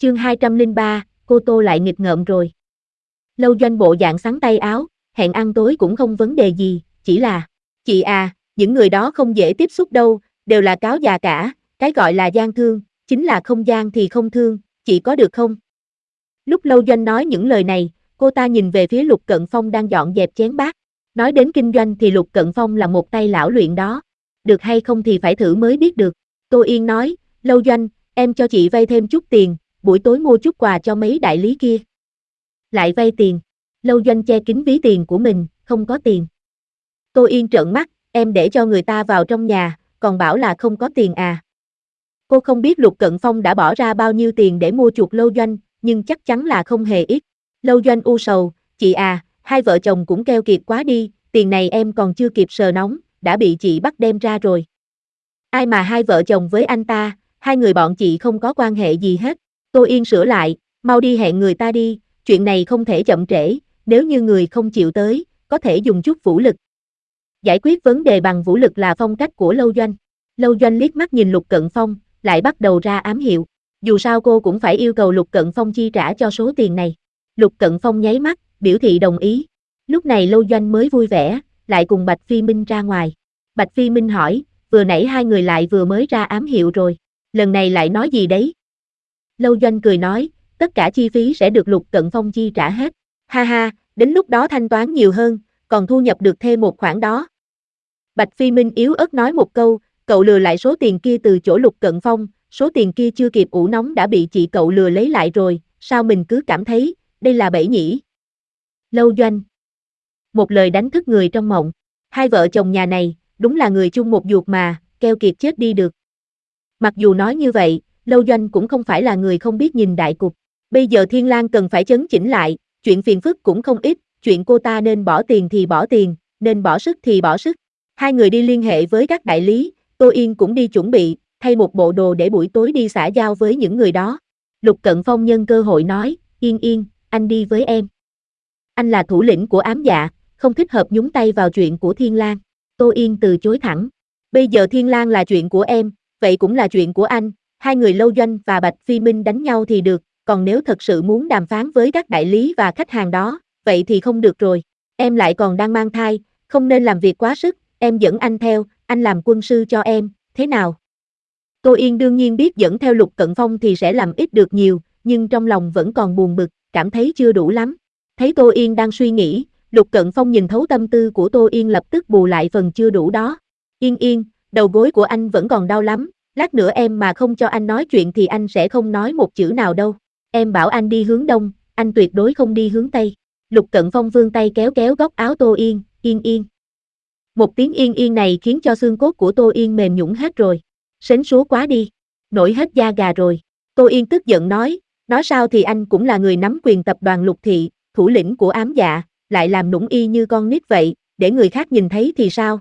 Chương 203, cô Tô lại nghịch ngợm rồi. Lâu Doanh bộ dạng xắn tay áo, hẹn ăn tối cũng không vấn đề gì, chỉ là, chị à, những người đó không dễ tiếp xúc đâu, đều là cáo già cả, cái gọi là gian thương, chính là không gian thì không thương, chị có được không? Lúc Lâu Doanh nói những lời này, cô ta nhìn về phía Lục Cận Phong đang dọn dẹp chén bát. Nói đến kinh doanh thì Lục Cận Phong là một tay lão luyện đó. Được hay không thì phải thử mới biết được. Tô Yên nói, Lâu Doanh, em cho chị vay thêm chút tiền, buổi tối mua chút quà cho mấy đại lý kia. Lại vay tiền. Lâu Doanh che kín ví tiền của mình, không có tiền. Tô Yên trợn mắt, em để cho người ta vào trong nhà, còn bảo là không có tiền à. Cô không biết Lục Cận Phong đã bỏ ra bao nhiêu tiền để mua chuộc Lâu Doanh, nhưng chắc chắn là không hề ít. Lâu Doanh u sầu, chị à, hai vợ chồng cũng keo kiệt quá đi, tiền này em còn chưa kịp sờ nóng, đã bị chị bắt đem ra rồi. Ai mà hai vợ chồng với anh ta, hai người bọn chị không có quan hệ gì hết. Tô Yên sửa lại, mau đi hẹn người ta đi, chuyện này không thể chậm trễ, nếu như người không chịu tới, có thể dùng chút vũ lực. Giải quyết vấn đề bằng vũ lực là phong cách của Lâu Doanh. Lâu Doanh liếc mắt nhìn Lục Cận Phong, lại bắt đầu ra ám hiệu. Dù sao cô cũng phải yêu cầu Lục Cận Phong chi trả cho số tiền này. Lục Cận Phong nháy mắt, biểu thị đồng ý. Lúc này Lâu Doanh mới vui vẻ, lại cùng Bạch Phi Minh ra ngoài. Bạch Phi Minh hỏi, vừa nãy hai người lại vừa mới ra ám hiệu rồi, lần này lại nói gì đấy? Lâu Doanh cười nói, tất cả chi phí sẽ được Lục Cận Phong chi trả hết. Ha ha, đến lúc đó thanh toán nhiều hơn, còn thu nhập được thêm một khoản đó. Bạch Phi Minh yếu ớt nói một câu, cậu lừa lại số tiền kia từ chỗ Lục Cận Phong, số tiền kia chưa kịp ủ nóng đã bị chị cậu lừa lấy lại rồi, sao mình cứ cảm thấy, đây là bẫy nhỉ? Lâu Doanh. Một lời đánh thức người trong mộng, hai vợ chồng nhà này, đúng là người chung một ruột mà, keo kiệt chết đi được. Mặc dù nói như vậy, Lâu Doanh cũng không phải là người không biết nhìn đại cục. Bây giờ Thiên Lang cần phải chấn chỉnh lại, chuyện phiền phức cũng không ít, chuyện cô ta nên bỏ tiền thì bỏ tiền, nên bỏ sức thì bỏ sức. Hai người đi liên hệ với các đại lý, Tô Yên cũng đi chuẩn bị, thay một bộ đồ để buổi tối đi xã giao với những người đó. Lục Cận Phong nhân cơ hội nói, Yên Yên, anh đi với em. Anh là thủ lĩnh của ám dạ, không thích hợp nhúng tay vào chuyện của Thiên Lang. Tô Yên từ chối thẳng. Bây giờ Thiên Lang là chuyện của em, vậy cũng là chuyện của anh. Hai người Lâu Doanh và Bạch Phi Minh đánh nhau thì được, còn nếu thật sự muốn đàm phán với các đại lý và khách hàng đó, vậy thì không được rồi. Em lại còn đang mang thai, không nên làm việc quá sức, em dẫn anh theo, anh làm quân sư cho em, thế nào? Tô Yên đương nhiên biết dẫn theo Lục Cận Phong thì sẽ làm ít được nhiều, nhưng trong lòng vẫn còn buồn bực, cảm thấy chưa đủ lắm. Thấy Tô Yên đang suy nghĩ, Lục Cận Phong nhìn thấu tâm tư của Tô Yên lập tức bù lại phần chưa đủ đó. Yên Yên, đầu gối của anh vẫn còn đau lắm, lát nữa em mà không cho anh nói chuyện thì anh sẽ không nói một chữ nào đâu. Em bảo anh đi hướng đông, anh tuyệt đối không đi hướng tây. Lục Cận Phong vươn tay kéo kéo góc áo Tô Yên, Yên Yên. Một tiếng Yên Yên này khiến cho xương cốt của Tô Yên mềm nhũn hết rồi. Sến súa quá đi, nổi hết da gà rồi. Tô Yên tức giận nói sao thì anh cũng là người nắm quyền tập đoàn Lục Thị, thủ lĩnh của ám dạ, lại làm nũng y như con nít vậy, để người khác nhìn thấy thì sao?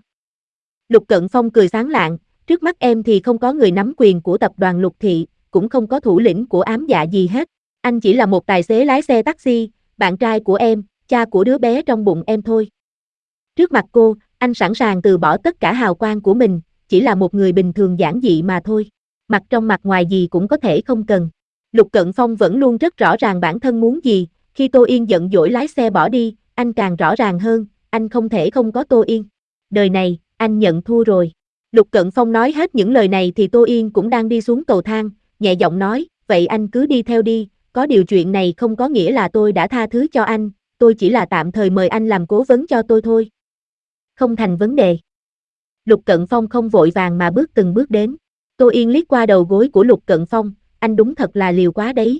Lục Cận Phong cười sáng lạng, trước mắt em thì không có người nắm quyền của tập đoàn Lục Thị, cũng không có thủ lĩnh của ám dạ gì hết. Anh chỉ là một tài xế lái xe taxi, bạn trai của em, cha của đứa bé trong bụng em thôi. Trước mặt cô, anh sẵn sàng từ bỏ tất cả hào quang của mình, chỉ là một người bình thường giản dị mà thôi. Mặt trong mặt ngoài gì cũng có thể không cần. Lục Cận Phong vẫn luôn rất rõ ràng bản thân muốn gì, khi Tô Yên giận dỗi lái xe bỏ đi, anh càng rõ ràng hơn, anh không thể không có Tô Yên. Đời này, anh nhận thua rồi. Lục Cận Phong nói hết những lời này thì Tô Yên cũng đang đi xuống cầu thang, nhẹ giọng nói, vậy anh cứ đi theo đi, có điều chuyện này không có nghĩa là tôi đã tha thứ cho anh, tôi chỉ là tạm thời mời anh làm cố vấn cho tôi thôi. Không thành vấn đề. Lục Cận Phong không vội vàng mà bước từng bước đến. Tô Yên liếc qua đầu gối của Lục Cận Phong, anh đúng thật là liều quá đấy.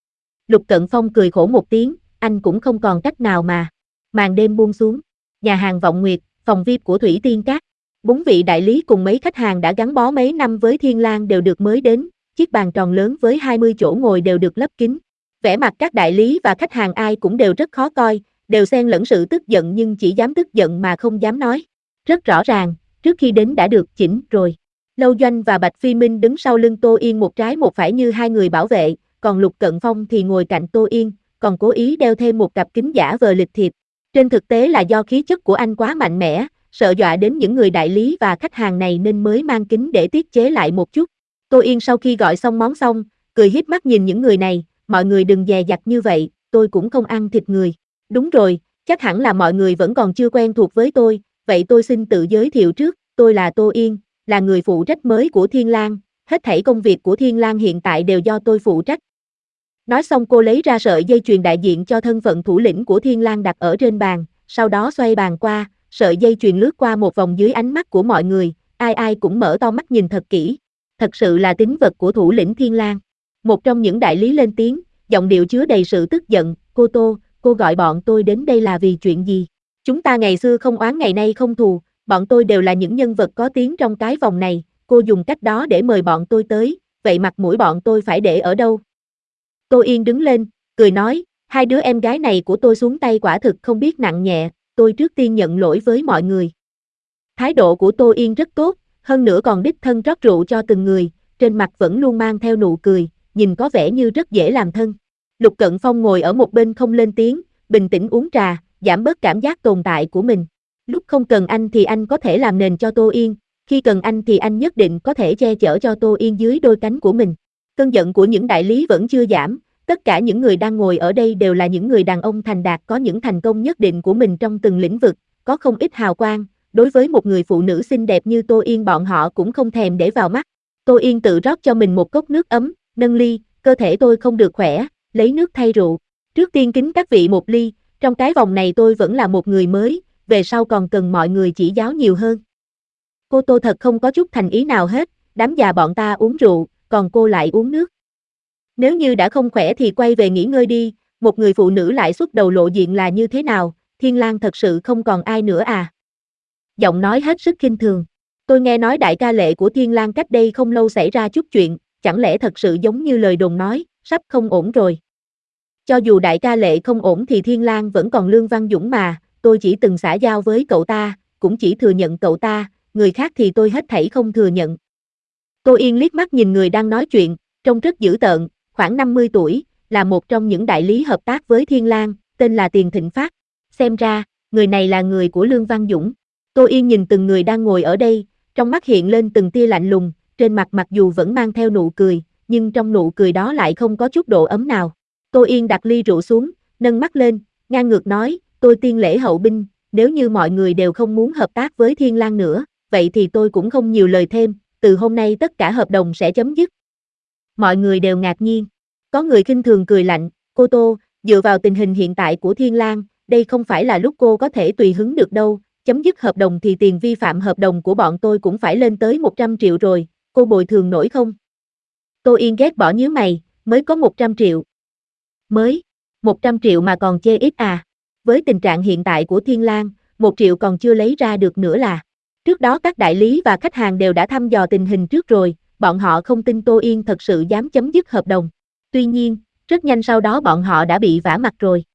Lục Cận Phong cười khổ một tiếng, anh cũng không còn cách nào mà. Màn đêm buông xuống, nhà hàng Vọng Nguyệt, phòng VIP của Thủy Tiên Các. 4 vị đại lý cùng mấy khách hàng đã gắn bó mấy năm với Thiên Lang đều được mới đến, chiếc bàn tròn lớn với 20 chỗ ngồi đều được lấp kín. Vẻ mặt các đại lý và khách hàng ai cũng đều rất khó coi, đều xen lẫn sự tức giận nhưng chỉ dám tức giận mà không dám nói. Rất rõ ràng, trước khi đến đã được chỉnh rồi. Lâu Doanh và Bạch Phi Minh đứng sau lưng Tô Yên một trái một phải như hai người bảo vệ, còn Lục Cận Phong thì ngồi cạnh Tô Yên, còn cố ý đeo thêm một cặp kính giả vờ lịch thiệp. Trên thực tế là do khí chất của anh quá mạnh mẽ, sợ dọa đến những người đại lý và khách hàng này nên mới mang kính để tiết chế lại một chút. Tô Yên sau khi gọi xong món xong, cười híp mắt nhìn những người này, mọi người đừng dè dặt như vậy, tôi cũng không ăn thịt người. Đúng rồi, chắc hẳn là mọi người vẫn còn chưa quen thuộc với tôi, vậy tôi xin tự giới thiệu trước, tôi là Tô Yên, là người phụ trách mới của Thiên Lang, hết thảy công việc của Thiên Lang hiện tại đều do tôi phụ trách. Nói xong cô lấy ra sợi dây chuyền đại diện cho thân phận thủ lĩnh của Thiên Lang đặt ở trên bàn, sau đó xoay bàn qua, sợi dây chuyền lướt qua một vòng dưới ánh mắt của mọi người, ai ai cũng mở to mắt nhìn thật kỹ. Thật sự là tín vật của thủ lĩnh Thiên Lang. Một trong những đại lý lên tiếng, giọng điệu chứa đầy sự tức giận, cô Tô, cô gọi bọn tôi đến đây là vì chuyện gì? Chúng ta ngày xưa không oán ngày nay không thù, bọn tôi đều là những nhân vật có tiếng trong cái vòng này, cô dùng cách đó để mời bọn tôi tới, vậy mặt mũi bọn tôi phải để ở đâu? Tô Yên đứng lên, cười nói, hai đứa em gái này của tôi xuống tay quả thực không biết nặng nhẹ, tôi trước tiên nhận lỗi với mọi người. Thái độ của Tô Yên rất tốt, hơn nữa còn đích thân rót rượu cho từng người, trên mặt vẫn luôn mang theo nụ cười, nhìn có vẻ như rất dễ làm thân. Lục Cận Phong ngồi ở một bên không lên tiếng, bình tĩnh uống trà, giảm bớt cảm giác tồn tại của mình. Lúc không cần anh thì anh có thể làm nền cho Tô Yên, khi cần anh thì anh nhất định có thể che chở cho Tô Yên dưới đôi cánh của mình. Cơn giận của những đại lý vẫn chưa giảm, tất cả những người đang ngồi ở đây đều là những người đàn ông thành đạt có những thành công nhất định của mình trong từng lĩnh vực, có không ít hào quang, đối với một người phụ nữ xinh đẹp như Tô Yên bọn họ cũng không thèm để vào mắt. Tô Yên tự rót cho mình một cốc nước ấm, nâng ly, cơ thể tôi không được khỏe, lấy nước thay rượu. Trước tiên kính các vị một ly, trong cái vòng này tôi vẫn là một người mới, về sau còn cần mọi người chỉ giáo nhiều hơn. Cô Tô thật không có chút thành ý nào hết, đám già bọn ta uống rượu, còn cô lại uống nước. Nếu như đã không khỏe thì quay về nghỉ ngơi đi, một người phụ nữ lại xuất đầu lộ diện là như thế nào, Thiên Lang thật sự không còn ai nữa à? Giọng nói hết sức khinh thường. Tôi nghe nói đại ca Lệ của Thiên Lang cách đây không lâu xảy ra chút chuyện, chẳng lẽ thật sự giống như lời đồn nói, sắp không ổn rồi. Cho dù đại ca Lệ không ổn thì Thiên Lang vẫn còn Lương Văn Dũng mà, tôi chỉ từng xã giao với cậu ta, cũng chỉ thừa nhận cậu ta, người khác thì tôi hết thảy không thừa nhận. Tô Yên liếc mắt nhìn người đang nói chuyện, trông rất dữ tợn, khoảng 50 tuổi, là một trong những đại lý hợp tác với Thiên Lang, tên là Tiền Thịnh Phát. Xem ra, người này là người của Lương Văn Dũng. Tô Yên nhìn từng người đang ngồi ở đây, trong mắt hiện lên từng tia lạnh lùng, trên mặt mặc dù vẫn mang theo nụ cười, nhưng trong nụ cười đó lại không có chút độ ấm nào. Tô Yên đặt ly rượu xuống, nâng mắt lên, ngang ngược nói, tôi tiên lễ hậu binh, nếu như mọi người đều không muốn hợp tác với Thiên Lang nữa, vậy thì tôi cũng không nhiều lời thêm, từ hôm nay tất cả hợp đồng sẽ chấm dứt. Mọi người đều ngạc nhiên. Có người khinh thường cười lạnh, cô Tô, dựa vào tình hình hiện tại của Thiên Lang, đây không phải là lúc cô có thể tùy hứng được đâu, chấm dứt hợp đồng thì tiền vi phạm hợp đồng của bọn tôi cũng phải lên tới 100 triệu rồi, cô bồi thường nổi không? Tô Yên ghét bỏ nhíu mày, mới có 100 triệu. Mới, 100 triệu mà còn chê ít à? Với tình trạng hiện tại của Thiên Lang, 1 triệu còn chưa lấy ra được nữa là. Trước đó các đại lý và khách hàng đều đã thăm dò tình hình trước rồi, bọn họ không tin Tô Yên thật sự dám chấm dứt hợp đồng. Tuy nhiên, rất nhanh sau đó bọn họ đã bị vả mặt rồi.